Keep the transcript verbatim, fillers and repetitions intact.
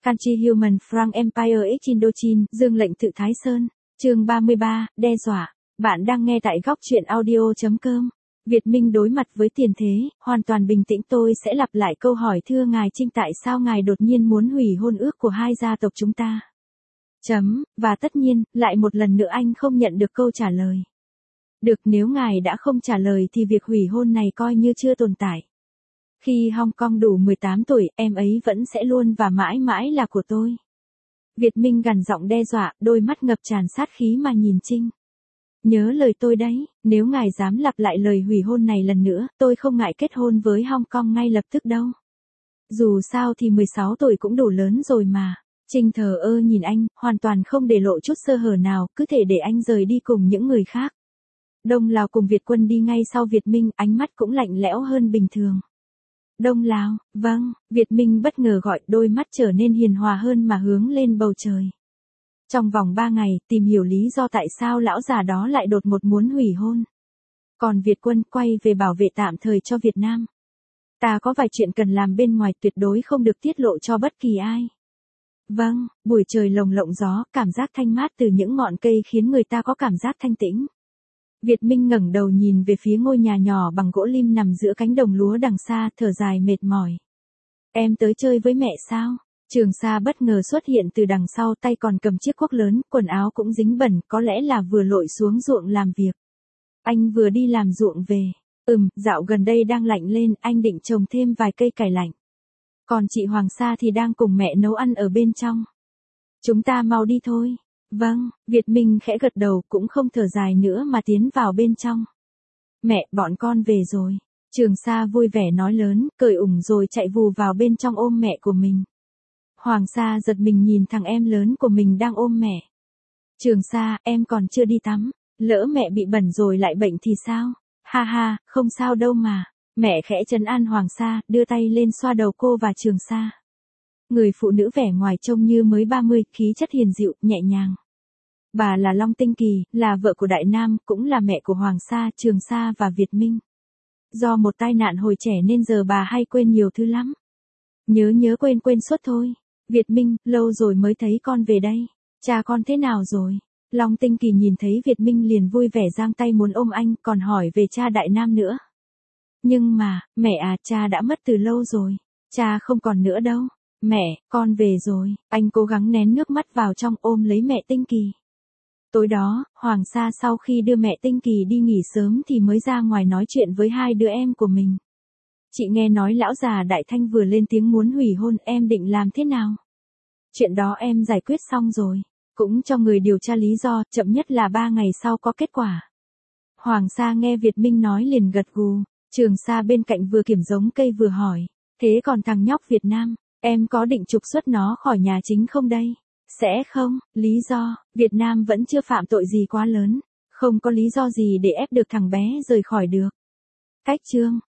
Country Human Frank Empire X Indochine, Dương lệnh tự Thái Sơn. Chương ba mươi ba, đe dọa. Bạn đang nghe tại góc truyện audio chấm com. Việt Minh đối mặt với tiền thế, hoàn toàn bình tĩnh. Tôi sẽ lặp lại câu hỏi, thưa ngài Trinh, tại sao ngài đột nhiên muốn hủy hôn ước của hai gia tộc chúng ta? Chấm, và tất nhiên, lại một lần nữa anh không nhận được câu trả lời. Được, nếu ngài đã không trả lời thì việc hủy hôn này coi như chưa tồn tại. Khi Hong Kong đủ mười tám tuổi, em ấy vẫn sẽ luôn và mãi mãi là của tôi. Việt Minh gằn giọng đe dọa, đôi mắt ngập tràn sát khí mà nhìn Trinh. Nhớ lời tôi đấy, nếu ngài dám lặp lại lời hủy hôn này lần nữa, tôi không ngại kết hôn với Hong Kong ngay lập tức đâu. Dù sao thì mười sáu tuổi cũng đủ lớn rồi mà. Trinh thờ ơ nhìn anh, hoàn toàn không để lộ chút sơ hở nào, cứ thể để anh rời đi cùng những người khác. Đông Lào cùng Việt Quân đi ngay sau Việt Minh, ánh mắt cũng lạnh lẽo hơn bình thường. Đông Lào, vâng, Việt Minh bất ngờ gọi, đôi mắt trở nên hiền hòa hơn mà hướng lên bầu trời. Trong vòng ba ngày, tìm hiểu lý do tại sao lão già đó lại đột ngột muốn hủy hôn. Còn Việt Quân quay về bảo vệ tạm thời cho Việt Nam. Ta có vài chuyện cần làm bên ngoài, tuyệt đối không được tiết lộ cho bất kỳ ai. Vâng, buổi trời lồng lộng gió, cảm giác thanh mát từ những ngọn cây khiến người ta có cảm giác thanh tĩnh. Việt Minh ngẩng đầu nhìn về phía ngôi nhà nhỏ bằng gỗ lim nằm giữa cánh đồng lúa đằng xa, thở dài mệt mỏi. Em tới chơi với mẹ sao? Trường Sa bất ngờ xuất hiện từ đằng sau, tay còn cầm chiếc cuốc lớn, quần áo cũng dính bẩn, có lẽ là vừa lội xuống ruộng làm việc. Anh vừa đi làm ruộng về. Ừm, dạo gần đây đang lạnh lên, anh định trồng thêm vài cây cải lạnh. Còn chị Hoàng Sa thì đang cùng mẹ nấu ăn ở bên trong. Chúng ta mau đi thôi. Vâng, Việt Minh khẽ gật đầu, cũng không thở dài nữa mà tiến vào bên trong. Mẹ, bọn con về rồi. Trường Sa vui vẻ nói lớn, cởi ủng rồi chạy vù vào bên trong ôm mẹ của mình. Hoàng Sa giật mình nhìn thằng em lớn của mình đang ôm mẹ. Trường Sa, em còn chưa đi tắm, lỡ mẹ bị bẩn rồi lại bệnh thì sao? Ha ha, không sao đâu mà. Mẹ khẽ trấn an Hoàng Sa, đưa tay lên xoa đầu cô và Trường Sa. Người phụ nữ vẻ ngoài trông như mới ba mươi, khí chất hiền dịu, nhẹ nhàng. Bà là Long Tinh Kỳ, là vợ của Đại Nam, cũng là mẹ của Hoàng Sa, Trường Sa và Việt Minh. Do một tai nạn hồi trẻ nên giờ bà hay quên nhiều thứ lắm. Nhớ nhớ quên quên suốt thôi. Việt Minh, lâu rồi mới thấy con về đây. Cha con thế nào rồi? Long Tinh Kỳ nhìn thấy Việt Minh liền vui vẻ giang tay muốn ôm anh, còn hỏi về cha Đại Nam nữa. Nhưng mà, mẹ à, cha đã mất từ lâu rồi. Cha không còn nữa đâu. Mẹ, con về rồi. Anh cố gắng nén nước mắt vào trong, ôm lấy mẹ Tinh Kỳ. Tối đó, Hoàng Sa sau khi đưa mẹ Tinh Kỳ đi nghỉ sớm thì mới ra ngoài nói chuyện với hai đứa em của mình. Chị nghe nói lão già Đại Thanh vừa lên tiếng muốn hủy hôn, em định làm thế nào? Chuyện đó em giải quyết xong rồi. Cũng cho người điều tra lý do, chậm nhất là ba ngày sau có kết quả. Hoàng Sa nghe Việt Minh nói liền gật gù. Trường Sa bên cạnh vừa kiểm giống cây vừa hỏi. Thế còn thằng nhóc Việt Nam, em có định trục xuất nó khỏi nhà chính không đây? Sẽ không, lý do, Việt Nam vẫn chưa phạm tội gì quá lớn. Không có lý do gì để ép được thằng bé rời khỏi được. Cách chương.